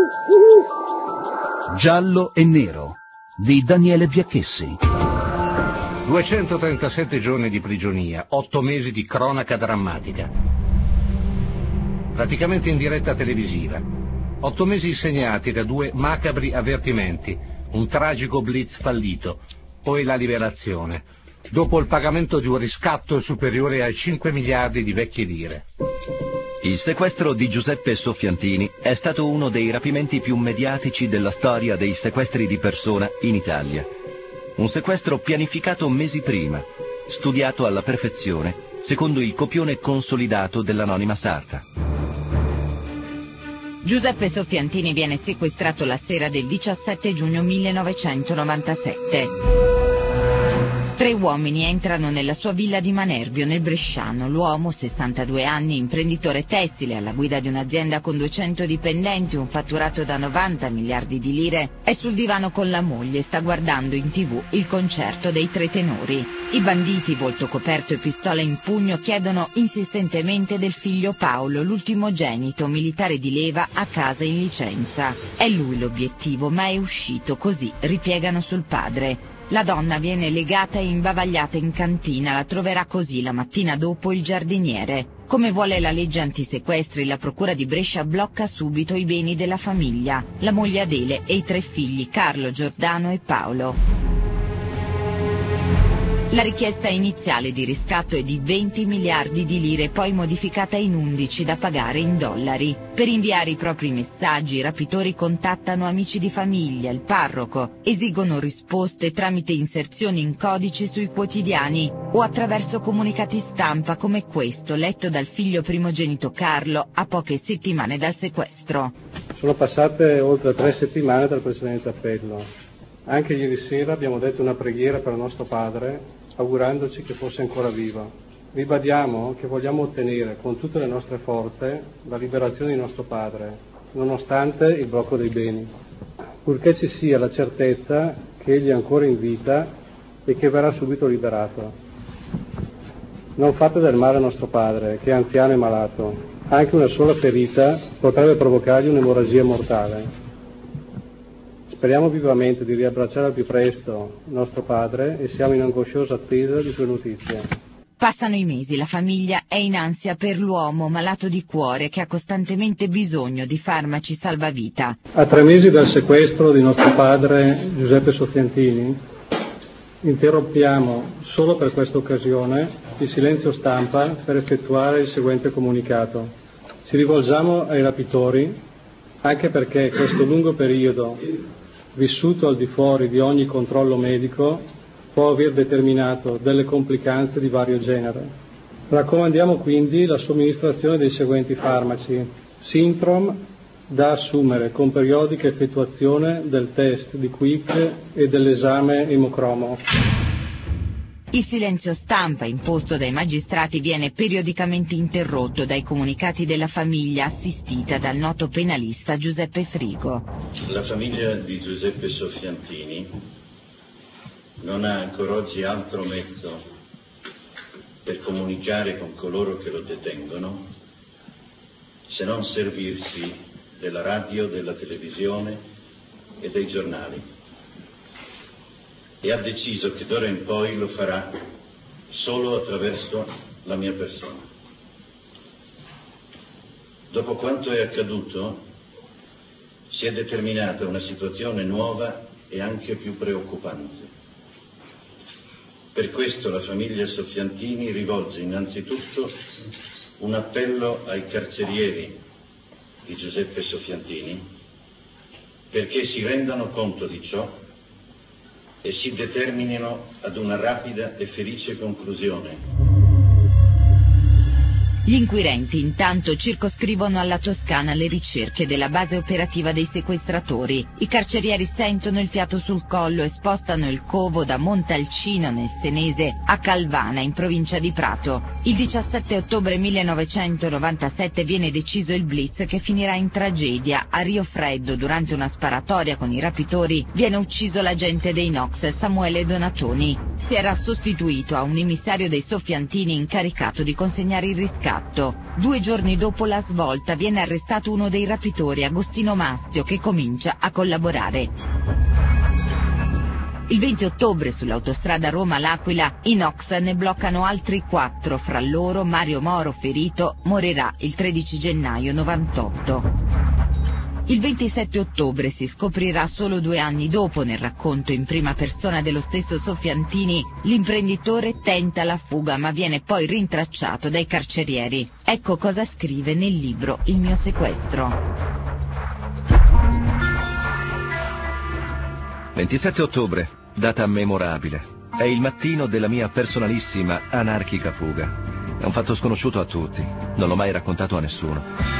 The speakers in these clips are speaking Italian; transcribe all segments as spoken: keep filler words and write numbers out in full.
Giallo e nero di Daniele Biacchessi. duecentotrentasette giorni di prigionia, otto mesi di cronaca drammatica. Praticamente in diretta televisiva. Otto mesi segnati da due macabri avvertimenti, un tragico blitz fallito, poi la liberazione, dopo il pagamento di un riscatto superiore ai cinque miliardi di vecchie lire. Il sequestro di Giuseppe Soffiantini è stato uno dei rapimenti più mediatici della storia dei sequestri di persona in Italia. Un sequestro pianificato mesi prima, studiato alla perfezione, secondo il copione consolidato dell'anonima sarta. Giuseppe Soffiantini viene sequestrato la sera del diciassette giugno millenovecentonovantasette. Tre uomini entrano nella sua villa di Manerbio, nel Bresciano. L'uomo, sessantadue anni, imprenditore tessile, alla guida di un'azienda con duecento dipendenti, un fatturato da novanta miliardi di lire, è sul divano con la moglie e sta guardando in tv il concerto dei tre tenori. I banditi, volto coperto e pistola in pugno, chiedono insistentemente del figlio Paolo, l'ultimogenito, militare di leva, a casa in licenza. È lui l'obiettivo, ma è uscito, così ripiegano sul padre. La donna viene legata e imbavagliata in cantina, la troverà così la mattina dopo il giardiniere. Come vuole la legge antisequestri, la procura di Brescia blocca subito i beni della famiglia, la moglie Adele e i tre figli Carlo, Giordano e Paolo. La richiesta iniziale di riscatto è di venti miliardi di lire, poi modificata in undici da pagare in dollari. Per inviare i propri messaggi, i rapitori contattano amici di famiglia, il parroco, esigono risposte tramite inserzioni in codici sui quotidiani o attraverso comunicati stampa come questo, letto dal figlio primogenito Carlo a poche settimane dal sequestro. Sono passate oltre tre settimane dal precedente appello. Anche ieri sera abbiamo detto una preghiera per il nostro padre, augurandoci che fosse ancora vivo. Ribadiamo che vogliamo ottenere con tutte le nostre forze la liberazione di nostro padre, nonostante il blocco dei beni, purché ci sia la certezza che egli è ancora in vita e che verrà subito liberato. Non fate del male a nostro padre, che è anziano e malato. Anche una sola ferita potrebbe provocargli un'emorragia mortale. Speriamo vivamente di riabbracciare al più presto nostro padre e siamo in angosciosa attesa di sue notizie. Passano i mesi, la famiglia è in ansia per l'uomo malato di cuore che ha costantemente bisogno di farmaci salvavita. A tre mesi dal sequestro di nostro padre Giuseppe Soffiantini, interrompiamo solo per questa occasione il silenzio stampa per effettuare il seguente comunicato. Ci rivolgiamo ai rapitori anche perché questo lungo periodo vissuto al di fuori di ogni controllo medico può aver determinato delle complicanze di vario genere. Raccomandiamo quindi la somministrazione dei seguenti farmaci: Sintrom, da assumere con periodica effettuazione del test di Quick e dell'esame emocromo. Il silenzio stampa imposto dai magistrati viene periodicamente interrotto dai comunicati della famiglia assistita dal noto penalista Giuseppe Frigo. La famiglia di Giuseppe Soffiantini non ha ancora oggi altro mezzo per comunicare con coloro che lo detengono se non servirsi della radio, della televisione e dei giornali. E ha deciso che d'ora in poi lo farà solo attraverso la mia persona. Dopo quanto è accaduto, si è determinata una situazione nuova e anche più preoccupante. Per questo la famiglia Soffiantini rivolge innanzitutto un appello ai carcerieri di Giuseppe Soffiantini perché si rendano conto di ciò e si determinino ad una rapida e felice conclusione. Gli inquirenti intanto circoscrivono alla Toscana le ricerche della base operativa dei sequestratori. I carcerieri sentono il fiato sul collo e spostano il covo da Montalcino nel Senese a Calvana in provincia di Prato. Il diciassette ottobre millenovecentonovantasette viene deciso il blitz che finirà in tragedia. A Rio Freddo, durante una sparatoria con i rapitori, viene ucciso l'agente dei Nox Samuele Donatoni. si era sostituito a un emissario dei Soffiantini incaricato di consegnare il riscatto. Due giorni dopo la svolta viene arrestato uno dei rapitori, Agostino Mastio, che comincia a collaborare. Il venti ottobre sull'autostrada Roma-L'Aquila i N O C S ne bloccano altri quattro, fra loro Mario Moro, ferito, morirà il tredici gennaio novantotto. Il ventisette ottobre si scoprirà solo due anni dopo, nel racconto in prima persona dello stesso Soffiantini, l'imprenditore tenta la fuga ma viene poi rintracciato dai carcerieri. Ecco cosa scrive nel libro Il mio sequestro. ventisette ottobre, data memorabile. È il mattino della mia personalissima anarchica fuga. È un fatto sconosciuto a tutti, non l'ho mai raccontato a nessuno.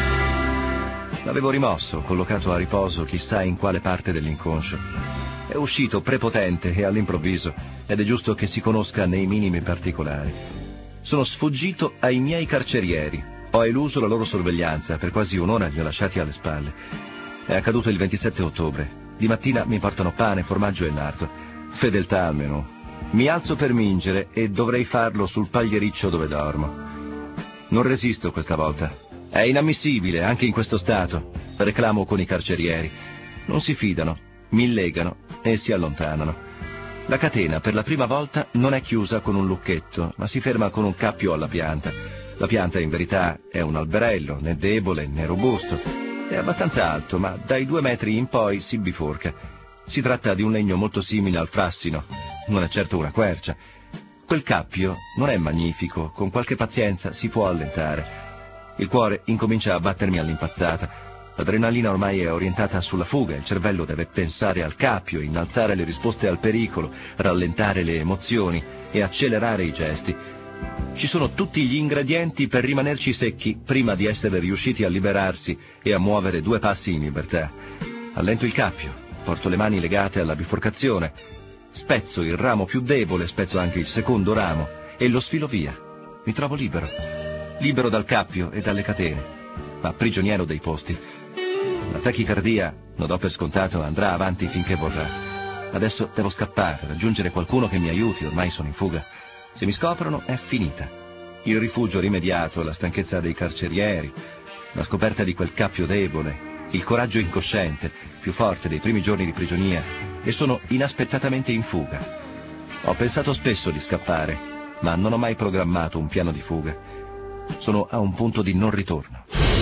L'avevo rimosso, collocato a riposo chissà in quale parte dell'inconscio. È uscito prepotente e all'improvviso, ed è giusto che si conosca nei minimi particolari. Sono sfuggito ai miei carcerieri, ho eluso la loro sorveglianza, per quasi un'ora li ho lasciati alle spalle. È accaduto il ventisette ottobre. Di mattina mi portano pane, formaggio e nardo. Fedeltà al menù. Mi alzo per mingere e dovrei farlo sul pagliericcio dove dormo. Non resisto questa volta. È inammissibile, anche in questo stato. Reclamo con i carcerieri. Non si fidano, mi legano e si allontanano. La catena per la prima volta non è chiusa con un lucchetto, ma si ferma con un cappio alla pianta. La pianta in verità è un alberello, né debole né robusto. È abbastanza alto, ma dai due metri in poi si biforca. Si tratta di un legno molto simile al frassino, non è certo una quercia. Quel cappio non è magnifico, con qualche pazienza si può allentare. Il cuore incomincia a battermi all'impazzata. L'adrenalina ormai è orientata sulla fuga, il cervello deve pensare al cappio, innalzare le risposte al pericolo, rallentare le emozioni e accelerare i gesti. Ci sono tutti gli ingredienti per rimanerci secchi prima di essere riusciti a liberarsi e a muovere due passi in libertà. Allento il cappio, porto le mani legate alla biforcazione, spezzo il ramo più debole, spezzo anche il secondo ramo e lo sfilo via. Mi trovo libero, libero dal cappio e dalle catene, ma prigioniero dei posti. La tachicardia, lo do per scontato, andrà avanti finché vorrà. Adesso devo scappare, raggiungere qualcuno che mi aiuti, ormai sono in fuga. Se mi scoprono è finita. Il rifugio rimediato, la stanchezza dei carcerieri, la scoperta di quel cappio debole, il coraggio incosciente, più forte dei primi giorni di prigionia, e sono inaspettatamente in fuga. Ho pensato spesso di scappare, ma non ho mai programmato un piano di fuga. Sono a un punto di non ritorno.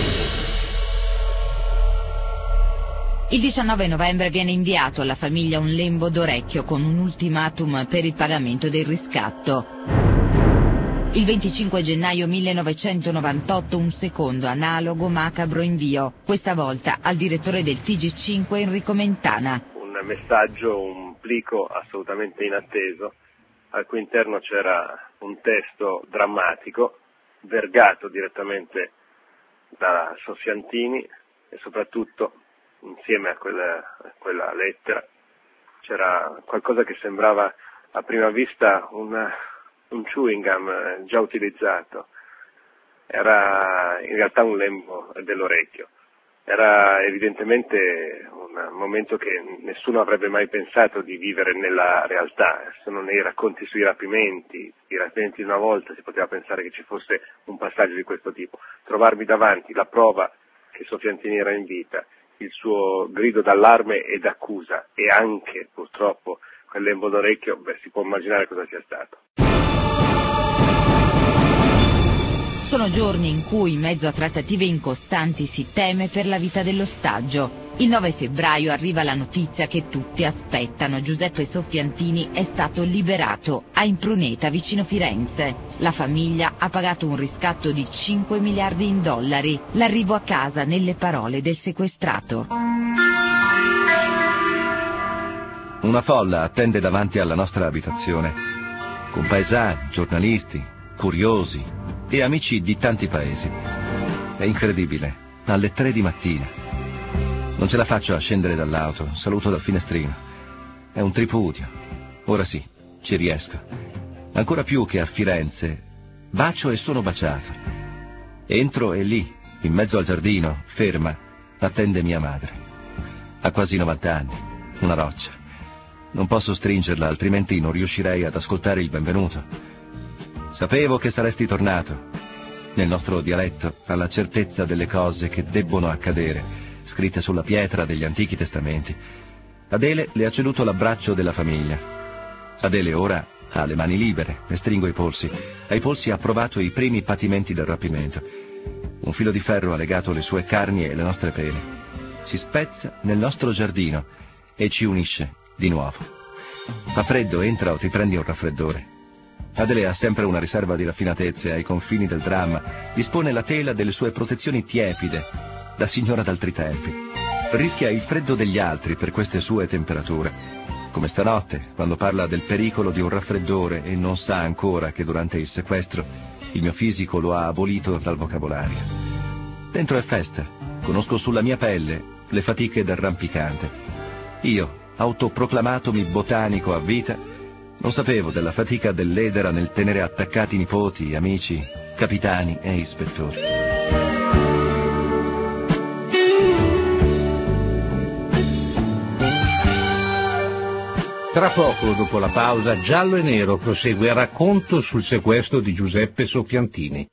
Il diciannove novembre viene inviato alla famiglia un lembo d'orecchio con un ultimatum per il pagamento del riscatto. Il venticinque gennaio millenovecentonovantotto un secondo analogo macabro invio, questa volta al direttore del T G cinque Enrico Mentana. Un messaggio, un plico assolutamente inatteso, al cui interno c'era un testo drammatico, vergato direttamente da Soffiantini e soprattutto insieme a quella, a quella lettera c'era qualcosa che sembrava a prima vista una, un chewing gum già utilizzato. Era in realtà un lembo dell'orecchio. Era evidentemente un momento che nessuno avrebbe mai pensato di vivere nella realtà. Sono nei racconti sui rapimenti, i rapimenti di una volta si poteva pensare che ci fosse un passaggio di questo tipo. Trovarmi davanti la prova che Soffiantini era in vita, il suo grido d'allarme e d'accusa e anche purtroppo quel lembo d'orecchio, beh, si può immaginare cosa sia stato. Sono giorni in cui, in mezzo a trattative incostanti, si teme per la vita dell'ostaggio. Il nove febbraio arriva la notizia che tutti aspettano. Giuseppe Soffiantini è stato liberato a Impruneta, vicino Firenze. La famiglia ha pagato un riscatto di cinque miliardi in dollari. L'arrivo a casa nelle parole del sequestrato. Una folla attende davanti alla nostra abitazione, con paesani, giornalisti, curiosi e amici di tanti paesi. È incredibile, alle tre di mattina. Non ce la faccio a scendere dall'auto, saluto dal finestrino. È un tripudio. Ora sì, ci riesco. Ancora più che a Firenze, bacio e sono baciato. Entro e lì, in mezzo al giardino, ferma, attende mia madre. Ha quasi novanta anni, una roccia. Non posso stringerla, altrimenti non riuscirei ad ascoltare il benvenuto. Sapevo che saresti tornato. Nel nostro dialetto, alla certezza delle cose che debbono accadere, scritte sulla pietra degli antichi testamenti. Adele le ha ceduto l'abbraccio della famiglia. Adele ora ha le mani libere, le stringo i polsi. Ai polsi ha provato i primi patimenti del rapimento. Un filo di ferro ha legato le sue carni e le nostre pene. Si spezza nel nostro giardino e ci unisce di nuovo. Fa freddo, entra o ti prendi un raffreddore. Adele ha sempre una riserva di raffinatezze ai confini del dramma. Dispone la tela delle sue protezioni tiepide, da signora d'altri tempi. Rischia il freddo degli altri per queste sue temperature. Come stanotte, quando parla del pericolo di un raffreddore e non sa ancora che durante il sequestro il mio fisico lo ha abolito dal vocabolario. Dentro è festa. Conosco sulla mia pelle le fatiche del rampicante. Io, autoproclamatomi botanico a vita, non sapevo della fatica dell'edera nel tenere attaccati nipoti, amici, capitani e ispettori. Tra poco, dopo la pausa, Giallo e Nero prosegue il racconto sul sequestro di Giuseppe Soffiantini.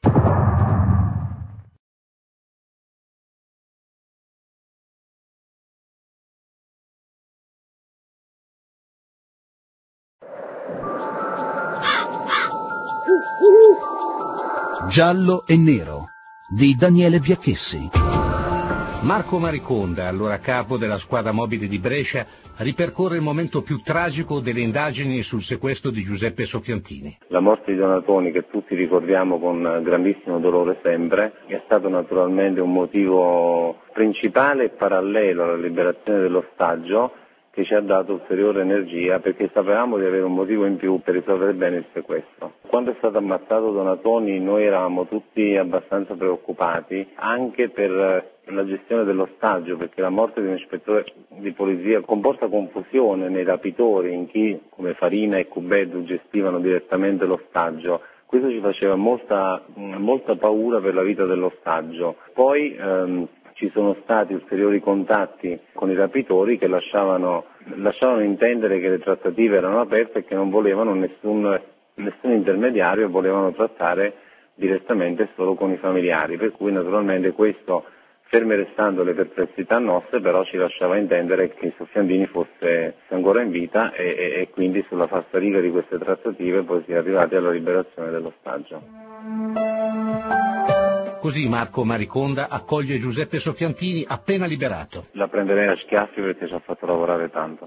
Giallo e Nero di Daniele Biacchessi. Marco Mariconda, allora capo della squadra mobile di Brescia, ripercorre il momento più tragico delle indagini sul sequestro di Giuseppe Soffiantini. La morte di Donatoni, che tutti ricordiamo con grandissimo dolore sempre, è stato naturalmente un motivo principale e parallelo alla liberazione dell'ostaggio, che ci ha dato ulteriore energia perché sapevamo di avere un motivo in più per risolvere bene il sequestro. Quando è stato ammazzato Donatoni noi eravamo tutti abbastanza preoccupati anche per la gestione dell'ostaggio, perché la morte di un ispettore di polizia comporta confusione nei rapitori, in chi come Farina e Cubeddu gestivano direttamente l'ostaggio. Questo ci faceva molta, molta paura per la vita dell'ostaggio. Poi ehm, ci sono stati ulteriori contatti con i rapitori che lasciavano, lasciavano intendere che le trattative erano aperte e che non volevano nessun, nessun intermediario e volevano trattare direttamente solo con i familiari, per cui naturalmente questo, ferme restando le perplessità nostre, però ci lasciava intendere che Soffiantini fosse ancora in vita e, e, e quindi sulla falsariga di queste trattative poi si è arrivati alla liberazione dell'ostaggio. Così Marco Mariconda accoglie Giuseppe Soffiantini appena liberato. La prenderei a schiaffi perché ci ha fatto lavorare tanto.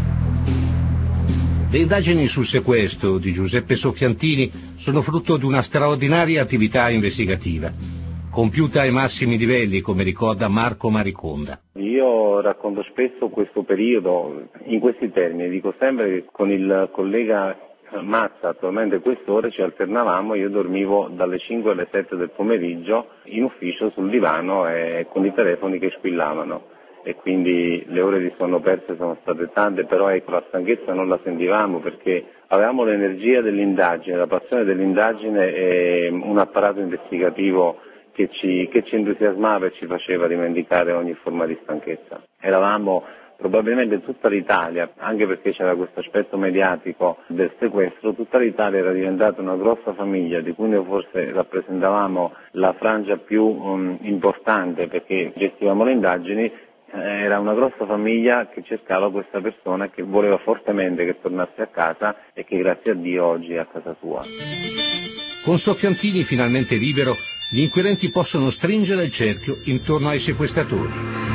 Le indagini sul sequestro di Giuseppe Soffiantini sono frutto di una straordinaria attività investigativa, compiuta ai massimi livelli, come ricorda Marco Mariconda. Io racconto spesso questo periodo in questi termini, dico sempre che con il collega Mazza, attualmente quest'ore, ci alternavamo, io dormivo dalle cinque alle sette del pomeriggio in ufficio sul divano e con i telefoni che squillavano e quindi le ore di sonno perse sono state tante, però ecco, la stanchezza non la sentivamo perché avevamo l'energia dell'indagine, la passione dell'indagine e un apparato investigativo che ci, che ci entusiasmava e ci faceva dimenticare ogni forma di stanchezza. Eravamo probabilmente tutta l'Italia, anche perché c'era questo aspetto mediatico del sequestro, tutta l'Italia era diventata una grossa famiglia di cui noi forse rappresentavamo la frangia più um, importante perché gestivamo le indagini. Era una grossa famiglia che cercava questa persona che voleva fortemente che tornasse a casa e che grazie a Dio oggi è a casa sua. Con Soffiantini finalmente libero, gli inquirenti possono stringere il cerchio intorno ai sequestratori.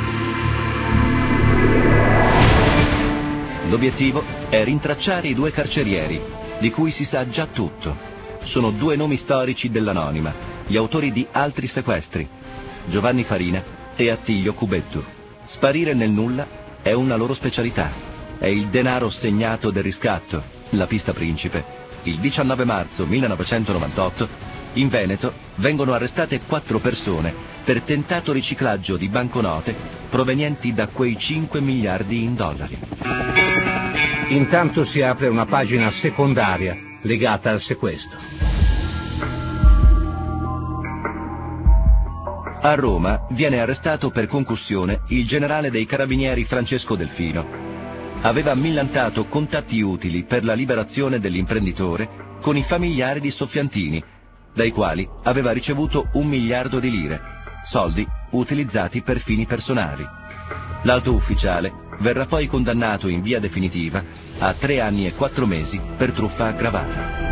L'obiettivo è rintracciare i due carcerieri, di cui si sa già tutto. Sono due nomi storici dell'anonima, gli autori di altri sequestri, Giovanni Farina e Attilio Cubeddu. Sparire nel nulla è una loro specialità. È il denaro segnato del riscatto, la pista principe. Il diciannove marzo millenovecentonovantotto, in Veneto, vengono arrestate quattro persone per tentato riciclaggio di banconote provenienti da quei cinque miliardi in dollari. Intanto si apre una pagina secondaria legata al sequestro. A Roma viene arrestato per concussione il generale dei carabinieri Francesco Delfino. aveva millantato contatti utili per la liberazione dell'imprenditore con i familiari di Soffiantini, dai quali aveva ricevuto un miliardo di lire, soldi utilizzati per fini personali. L'alto ufficiale verrà poi condannato in via definitiva a tre anni e quattro mesi per truffa aggravata.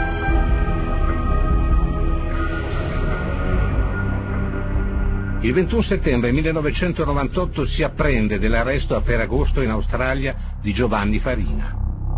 Il ventuno settembre millenovecentonovantotto si apprende dell'arresto a Ferragosto in Australia di Giovanni Farina.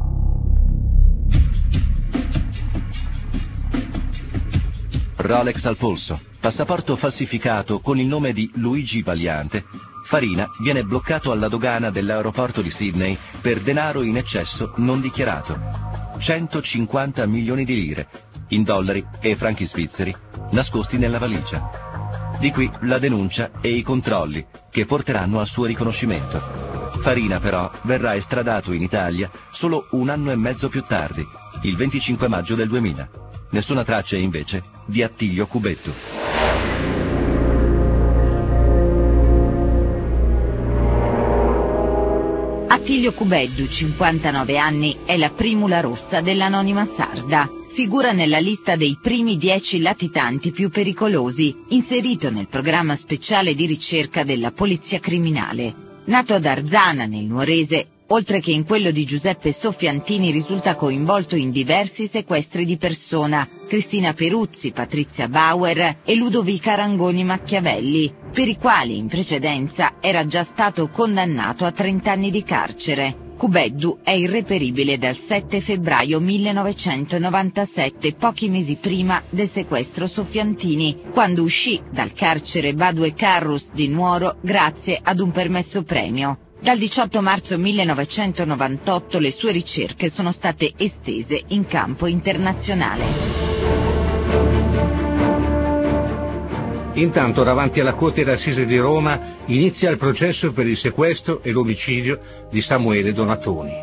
Rolex al polso, passaporto falsificato con il nome di Luigi Valiante, Farina viene bloccato alla dogana dell'aeroporto di Sydney per denaro in eccesso non dichiarato. centocinquanta milioni di lire, in dollari e franchi svizzeri, nascosti nella valigia. Di qui la denuncia e i controlli che porteranno al suo riconoscimento. Farina però verrà estradato in Italia solo un anno e mezzo più tardi, il venticinque maggio del duemila. Nessuna traccia invece di Attilio Cubeddu. Attilio Cubeddu, cinquantanove anni, è la primula rossa dell'anonima sarda. Figura nella lista dei primi dieci latitanti più pericolosi, inserito nel programma speciale di ricerca della Polizia Criminale. Nato ad Arzana, nel Nuorese, oltre che in quello di Giuseppe Soffiantini, risulta coinvolto in diversi sequestri di persona: Cristina Peruzzi, Patrizia Bauer e Ludovica Rangoni Machiavelli, per i quali in precedenza era già stato condannato a trenta anni di carcere. Cubeddu è irreperibile dal sette febbraio millenovecentonovantasette, pochi mesi prima del sequestro Soffiantini, quando uscì dal carcere Badue Carrus di Nuoro grazie ad un permesso premio. Dal diciotto marzo millenovecentonovantotto le sue ricerche sono state estese in campo internazionale. Intanto, davanti alla Corte d'Assise di Roma, inizia il processo per il sequestro e l'omicidio di Samuele Donatoni.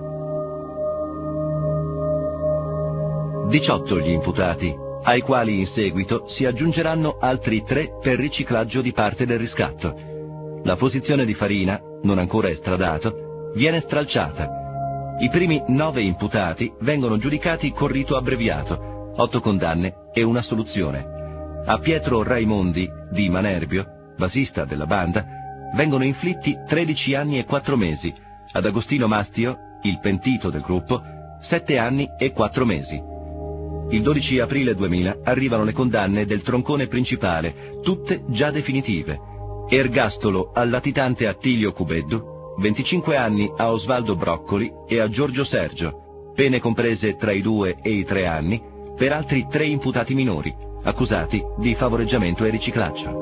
diciotto gli imputati, ai quali in seguito si aggiungeranno altri tre per riciclaggio di parte del riscatto. La posizione di Farina, non ancora estradato, viene stralciata. I primi nove imputati vengono giudicati con rito abbreviato, otto condanne e una assoluzione. A Pietro Raimondi, di Manerbio, basista della banda, vengono inflitti tredici anni e quattro mesi. Ad Agostino Mastio, il pentito del gruppo, sette anni e quattro mesi. Il dodici aprile duemila arrivano le condanne del troncone principale, tutte già definitive. Ergastolo al latitante Attilio Cubeddu, venticinque anni a Osvaldo Broccoli e a Giorgio Sergio, pene comprese tra i due e i tre anni, per altri tre imputati minori, accusati di favoreggiamento e riciclaggio.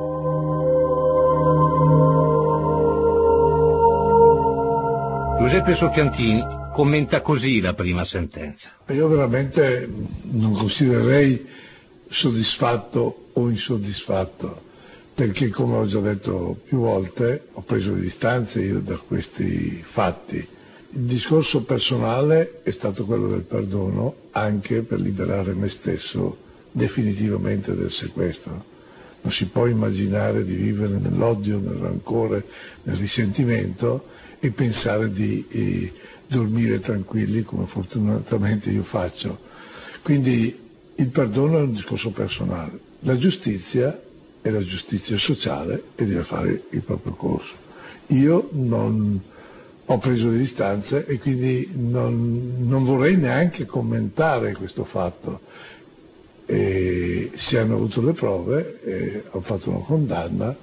Giuseppe Soffiantini commenta così la prima sentenza. Io veramente non considererei soddisfatto o insoddisfatto, perché, come ho già detto più volte, ho preso le distanze io da questi fatti. Il discorso personale è stato quello del perdono, anche per liberare me stesso definitivamente del sequestro. Non si può immaginare di vivere nell'odio, nel rancore, nel risentimento e pensare di eh, dormire tranquilli, come fortunatamente io faccio. Quindi il perdono è un discorso personale. La giustizia è la giustizia sociale e deve fare il proprio corso. Io non ho preso le distanze e quindi non, non vorrei neanche commentare questo fatto. E si hanno avuto le prove, e ho fatto una condanna.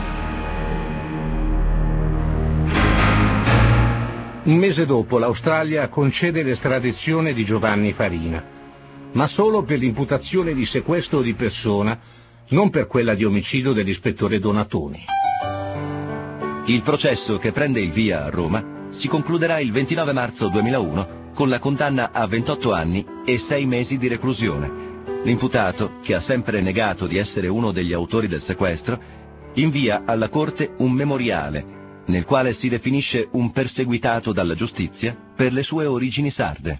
Un mese dopo l'Australia concede l'estradizione di Giovanni Farina, ma solo per l'imputazione di sequestro di persona, non per quella di omicidio dell'ispettore Donatoni. Il processo, che prende il via a Roma, si concluderà il ventinove marzo duemilauno con la condanna a ventotto anni e sei mesi di reclusione. L'imputato, che ha sempre negato di essere uno degli autori del sequestro, invia alla Corte un memoriale nel quale si definisce un perseguitato dalla giustizia per le sue origini sarde.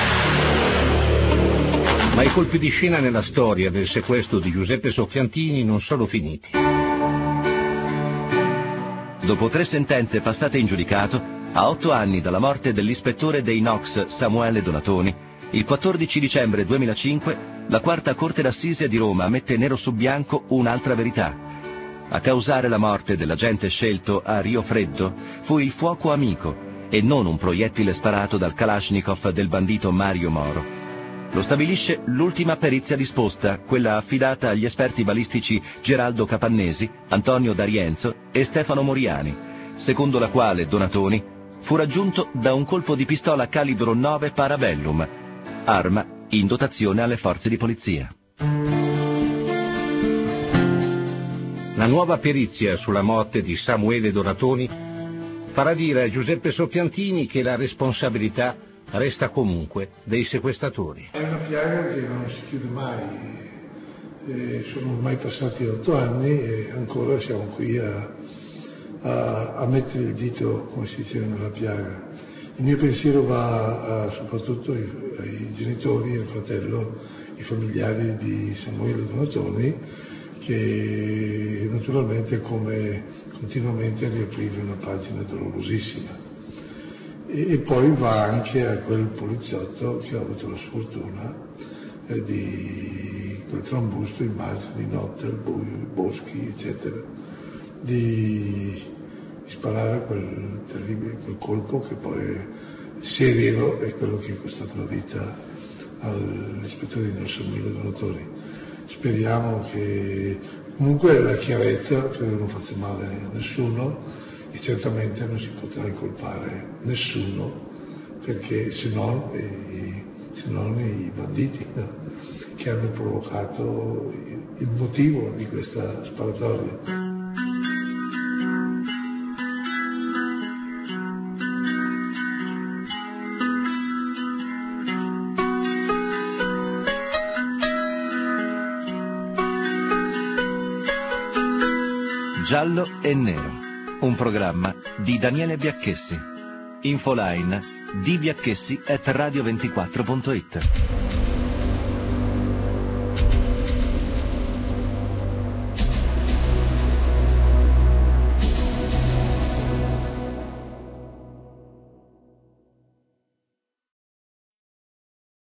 Ma i colpi di scena nella storia del sequestro di Giuseppe Soffiantini non sono finiti. Dopo tre sentenze passate in giudicato, A otto anni dalla morte dell'ispettore dei N O C S Samuele Donatoni, il quattordici dicembre duemilacinque, la quarta Corte d'Assise di Roma mette nero su bianco un'altra verità. A causare la morte dell'agente scelto a Rio Freddo fu il fuoco amico e non un proiettile sparato dal Kalashnikov del bandito Mario Moro. Lo stabilisce l'ultima perizia disposta, quella affidata agli esperti balistici Geraldo Capannesi, Antonio D'Arienzo e Stefano Moriani, secondo la quale Donatoni fu raggiunto da un colpo di pistola calibro nove Parabellum, arma in dotazione alle forze di polizia. La nuova perizia sulla morte di Samuele Donatoni farà dire a Giuseppe Soffiantini che la responsabilità resta comunque dei sequestratori. È una piaga che non si chiude mai, eh, sono ormai passati otto anni e ancora siamo qui a, a, a mettere il dito, come si dice, nella piaga. Il mio pensiero va a, soprattutto ai, ai genitori, al fratello, ai familiari di Samuele Donatoni, che naturalmente come continuamente riaprire una pagina dolorosissima. E, e poi va anche a quel poliziotto che ha avuto la sfortuna eh, di quel trambusto in mare di notte, al buio, i boschi, eccetera, di sparare quel terribile quel colpo che poi sereno è quello che è costato la vita all'ispettore di Samuele Donatoni. Speriamo che comunque la chiarezza credo non faccia male a nessuno e certamente non si potrà incolpare nessuno, perché se non, eh, se non i banditi, no, che hanno provocato il motivo di questa sparatoria. Giallo e Nero, un programma di Daniele Biacchessi. Infoline di biacchessi at radio ventiquattro punto it.